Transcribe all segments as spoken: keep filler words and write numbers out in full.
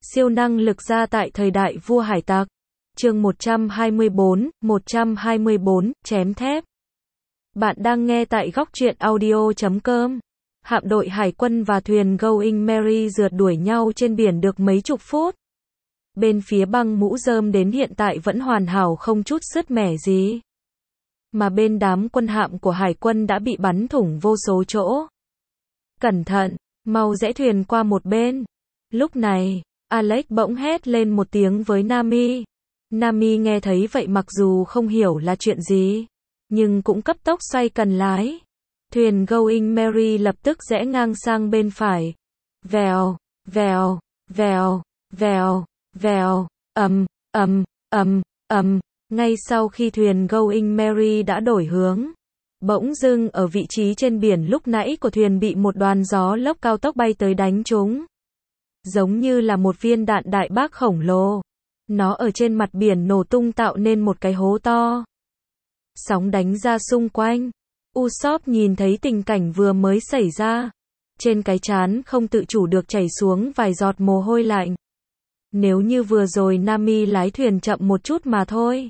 Siêu năng lực gia tại thời đại vua hải tặc. Chương một trăm hai mươi bốn, một trăm hai mươi bốn, chém thép. Bạn đang nghe tại góc truyện audio chấm com. Hạm đội hải quân và thuyền Going Merry rượt đuổi nhau trên biển được mấy chục phút. Bên phía băng mũ rơm đến hiện tại vẫn hoàn hảo không chút sứt mẻ gì. Mà bên đám quân hạm của hải quân đã bị bắn thủng vô số chỗ. Cẩn thận, mau rẽ thuyền qua một bên. Lúc này, Alex bỗng hét lên một tiếng với Nami. Nami nghe thấy vậy mặc dù không hiểu là chuyện gì, nhưng cũng cấp tốc xoay cần lái. Thuyền Going Merry lập tức rẽ ngang sang bên phải. Vèo, vèo, vèo, vèo, vèo, ầm, ầm, ầm, ầm. Ngay sau khi thuyền Going Merry đã đổi hướng, bỗng dưng ở vị trí trên biển lúc nãy của thuyền bị một đoàn gió lốc cao tốc bay tới đánh trúng. Giống như là một viên đạn đại bác khổng lồ. Nó ở trên mặt biển nổ tung tạo nên một cái hố to. Sóng đánh ra xung quanh. Usopp nhìn thấy tình cảnh vừa mới xảy ra. Trên cái trán không tự chủ được chảy xuống vài giọt mồ hôi lạnh. Nếu như vừa rồi Nami lái thuyền chậm một chút mà thôi,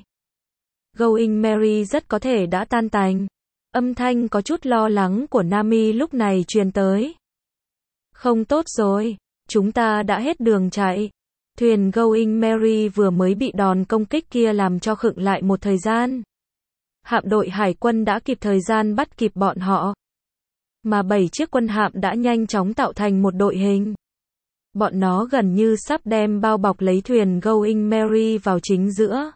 Going Merry rất có thể đã tan tành. Âm thanh có chút lo lắng của Nami lúc này truyền tới. Không tốt rồi, chúng ta đã hết đường chạy. Thuyền Going Merry vừa mới bị đòn công kích kia làm cho khựng lại một thời gian. Hạm đội hải quân đã kịp thời gian bắt kịp bọn họ. Mà bảy chiếc quân hạm đã nhanh chóng tạo thành một đội hình. Bọn nó gần như sắp đem bao bọc lấy thuyền Going Merry vào chính giữa.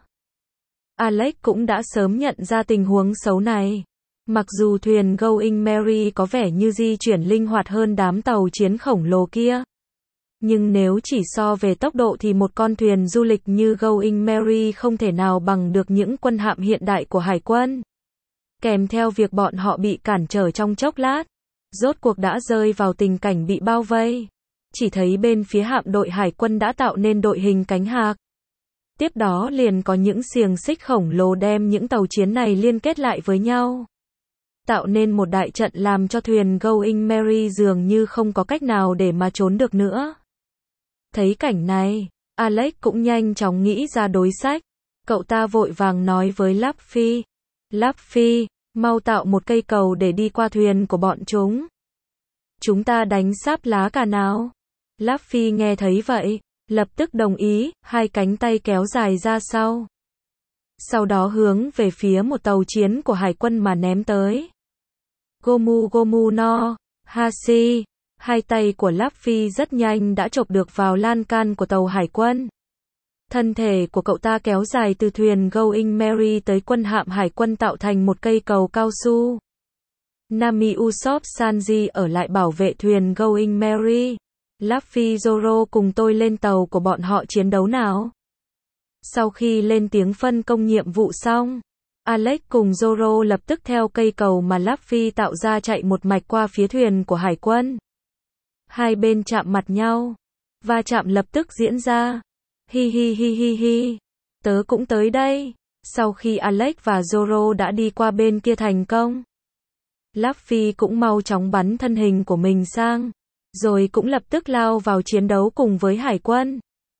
Alex cũng đã sớm nhận ra tình huống xấu này. Mặc dù thuyền Going Merry có vẻ như di chuyển linh hoạt hơn đám tàu chiến khổng lồ kia, nhưng nếu chỉ so về tốc độ thì một con thuyền du lịch như Going Merry không thể nào bằng được những quân hạm hiện đại của hải quân. Kèm theo việc bọn họ bị cản trở trong chốc lát, rốt cuộc đã rơi vào tình cảnh bị bao vây. Chỉ thấy bên phía hạm đội hải quân đã tạo nên đội hình cánh hạc. Tiếp đó liền có những xiềng xích khổng lồ đem những tàu chiến này liên kết lại với nhau, tạo nên một đại trận làm cho thuyền Going Merry dường như không có cách nào để mà trốn được nữa. Thấy cảnh này, Alex cũng nhanh chóng nghĩ ra đối sách. Cậu ta vội vàng nói với Luffy. Luffy, mau tạo một cây cầu để đi qua thuyền của bọn chúng. Chúng ta đánh sáp lá cả nào. Luffy nghe thấy vậy, lập tức đồng ý, hai cánh tay kéo dài ra sau. Sau đó hướng về phía một tàu chiến của hải quân mà ném tới. Gomu Gomu no, Hashi. Hai tay của Luffy rất nhanh đã chộp được vào lan can của tàu hải quân. Thân thể của cậu ta kéo dài từ thuyền Going Merry tới quân hạm hải quân tạo thành một cây cầu cao su. Nami Usopp Sanji ở lại bảo vệ thuyền Going Merry. Luffy Zoro cùng tôi lên tàu của bọn họ chiến đấu nào. Sau khi lên tiếng phân công nhiệm vụ xong, Alex cùng Zoro lập tức theo cây cầu mà Luffy tạo ra chạy một mạch qua phía thuyền của hải quân. Hai bên chạm mặt nhau. Va chạm lập tức diễn ra. Hi hi hi hi hi. Tớ cũng tới đây. Sau khi Alex và Zoro đã đi qua bên kia thành công, Luffy cũng mau chóng bắn thân hình của mình sang, rồi cũng lập tức lao vào chiến đấu cùng với hải quân.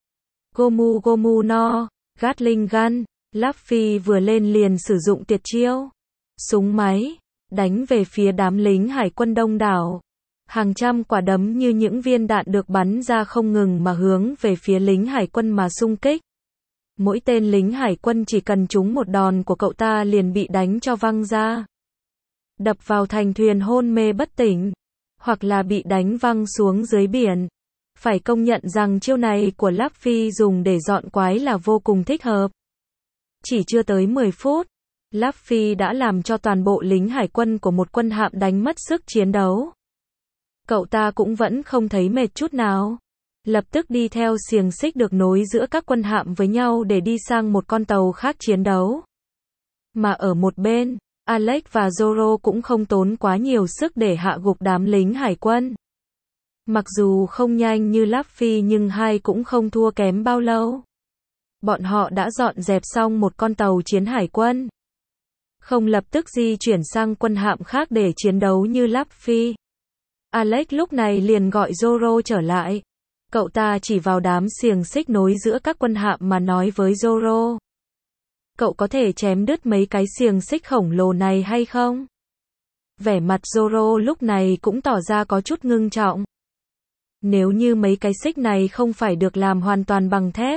Gomu Gomu no, Gatling Gun. Luffy vừa lên liền sử dụng tuyệt chiêu súng máy, đánh về phía đám lính hải quân đông đảo. Hàng trăm quả đấm như những viên đạn được bắn ra không ngừng mà hướng về phía lính hải quân mà xung kích. Mỗi tên lính hải quân chỉ cần trúng một đòn của cậu ta liền bị đánh cho văng ra, đập vào thành thuyền hôn mê bất tỉnh, hoặc là bị đánh văng xuống dưới biển. Phải công nhận rằng chiêu này của Luffy dùng để dọn quái là vô cùng thích hợp. Chỉ chưa tới mười phút, Luffy đã làm cho toàn bộ lính hải quân của một quân hạm đánh mất sức chiến đấu. Cậu ta cũng vẫn không thấy mệt chút nào. Lập tức đi theo xiềng xích được nối giữa các quân hạm với nhau để đi sang một con tàu khác chiến đấu. Mà ở một bên, Alex và Zoro cũng không tốn quá nhiều sức để hạ gục đám lính hải quân. Mặc dù không nhanh như Luffy nhưng hai cũng không thua kém bao lâu. Bọn họ đã dọn dẹp xong một con tàu chiến hải quân. Không lập tức di chuyển sang quân hạm khác để chiến đấu như Luffy. Alex lúc này liền gọi Zoro trở lại. Cậu ta chỉ vào đám xiềng xích nối giữa các quân hạm mà nói với Zoro. Cậu có thể chém đứt mấy cái xiềng xích khổng lồ này hay không? Vẻ mặt Zoro lúc này cũng tỏ ra có chút ngưng trọng. Nếu như mấy cái xích này không phải được làm hoàn toàn bằng thép,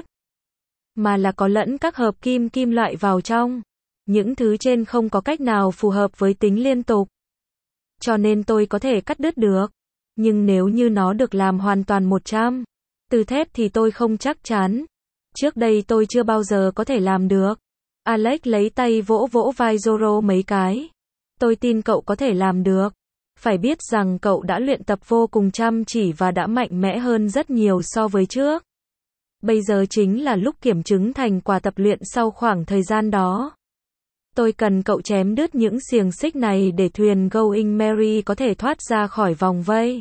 mà là có lẫn các hợp kim kim loại vào trong, những thứ trên không có cách nào phù hợp với tính liên tục. Cho nên tôi có thể cắt đứt được. Nhưng nếu như nó được làm hoàn toàn một trăm từ thép thì tôi không chắc chắn. Trước đây tôi chưa bao giờ có thể làm được. Alex lấy tay vỗ vỗ vai Zoro mấy cái. Tôi tin cậu có thể làm được. Phải biết rằng cậu đã luyện tập vô cùng chăm chỉ và đã mạnh mẽ hơn rất nhiều so với trước. Bây giờ chính là lúc kiểm chứng thành quả tập luyện sau khoảng thời gian đó. Tôi cần cậu chém đứt những xiềng xích này để thuyền Going Merry có thể thoát ra khỏi vòng vây.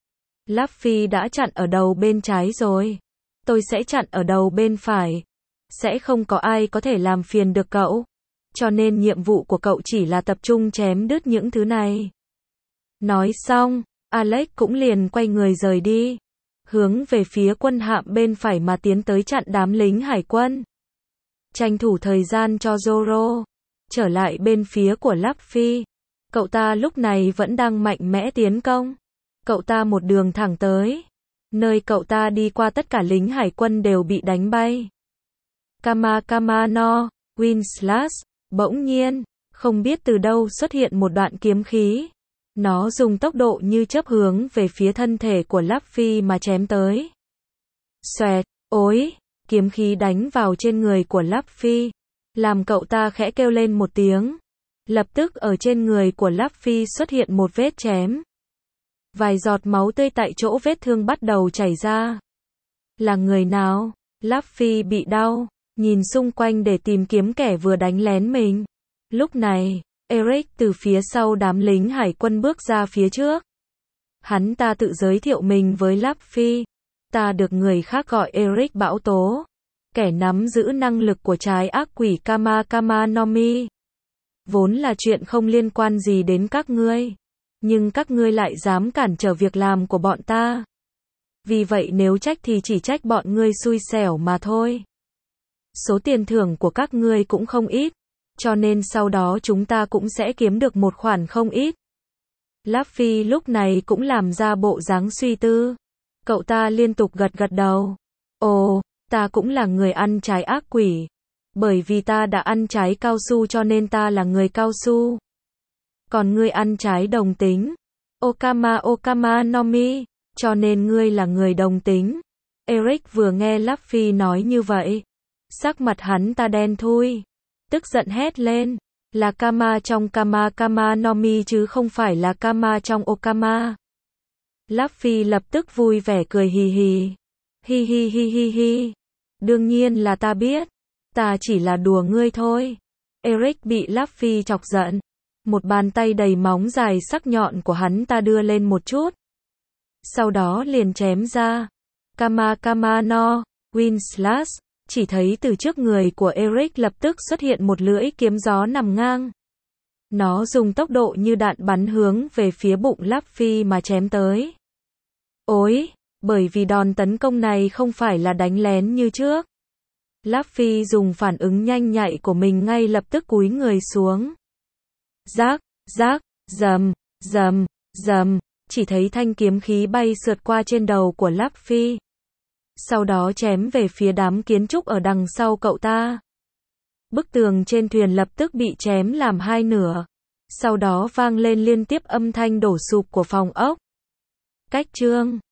Luffy đã chặn ở đầu bên trái rồi. Tôi sẽ chặn ở đầu bên phải. Sẽ không có ai có thể làm phiền được cậu. Cho nên nhiệm vụ của cậu chỉ là tập trung chém đứt những thứ này. Nói xong, Alex cũng liền quay người rời đi. Hướng về phía quân hạm bên phải mà tiến tới chặn đám lính hải quân. Tranh thủ thời gian cho Zoro. Trở lại bên phía của Luffy. Cậu ta lúc này vẫn đang mạnh mẽ tiến công. Cậu ta một đường thẳng tới. Nơi cậu ta đi qua tất cả lính hải quân đều bị đánh bay. Kama Kama no, Wind Slash. Bỗng nhiên, không biết từ đâu xuất hiện một đoạn kiếm khí. Nó dùng tốc độ như chớp hướng về phía thân thể của Luffy mà chém tới. Xoẹt, ối, kiếm khí đánh vào trên người của Luffy. Làm cậu ta khẽ kêu lên một tiếng. Lập tức ở trên người của Luffy xuất hiện một vết chém. Vài giọt máu tươi tại chỗ vết thương bắt đầu chảy ra. Là người nào? Luffy bị đau, nhìn xung quanh để tìm kiếm kẻ vừa đánh lén mình. Lúc này, Eric từ phía sau đám lính hải quân bước ra phía trước. Hắn ta tự giới thiệu mình với Luffy. Ta được người khác gọi Eric Bão Tố. Kẻ nắm giữ năng lực của trái ác quỷ Kama Kama no Mi. Vốn là chuyện không liên quan gì đến các ngươi. Nhưng các ngươi lại dám cản trở việc làm của bọn ta. Vì vậy nếu trách thì chỉ trách bọn ngươi xui xẻo mà thôi. Số tiền thưởng của các ngươi cũng không ít. Cho nên sau đó chúng ta cũng sẽ kiếm được một khoản không ít. Luffy lúc này cũng làm ra bộ dáng suy tư. Cậu ta liên tục gật gật đầu. Ồ, ta cũng là người ăn trái ác quỷ. Bởi vì ta đã ăn trái cao su cho nên ta là người cao su. Còn ngươi ăn trái đồng tính. Okama Okama no Mi. Cho nên ngươi là người đồng tính. Eric vừa nghe Luffy nói như vậy. Sắc mặt hắn ta đen thui. Tức giận hét lên. Là Kama trong Kama Kama no Mi chứ không phải là Kama trong Okama. Luffy lập tức vui vẻ cười hì hì. Hi hi hi hi hi. Đương nhiên là ta biết. Ta chỉ là đùa ngươi thôi. Eric bị Luffy chọc giận. Một bàn tay đầy móng dài sắc nhọn của hắn ta đưa lên một chút. Sau đó liền chém ra. Kama Kama no, Wind Slash. Chỉ thấy từ trước người của Eric lập tức xuất hiện một lưỡi kiếm gió nằm ngang. Nó dùng tốc độ như đạn bắn hướng về phía bụng Luffy mà chém tới. Ối, bởi vì đòn tấn công này không phải là đánh lén như trước. Luffy dùng phản ứng nhanh nhạy của mình ngay lập tức cúi người xuống. Rác, rác, rầm, rầm, rầm, chỉ thấy thanh kiếm khí bay sượt qua trên đầu của Luffy. Sau đó chém về phía đám kiến trúc ở đằng sau cậu ta. Bức tường trên thuyền lập tức bị chém làm hai nửa. Sau đó vang lên liên tiếp âm thanh đổ sụp của phòng ốc. Cách chương